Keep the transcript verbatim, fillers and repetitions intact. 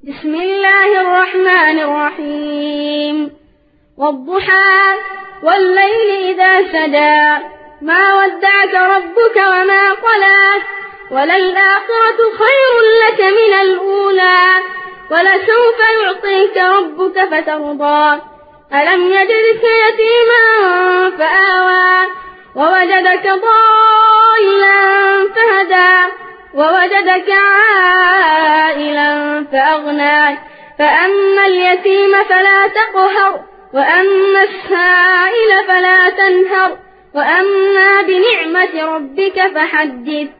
بسم الله الرحمن الرحيم والضحى والليل إذا سجى ما ودعك ربك وما قلى وللآخرة خير لك من الأولى ولسوف يعطيك ربك فترضى ألم يجدك يتيما فآوى ووجدك ضالا فهدى ووجدك عائلا فأغنى فأما اليتيم فلا تقهر وأما السائل فلا تنهر وأما بنعمة ربك فحدث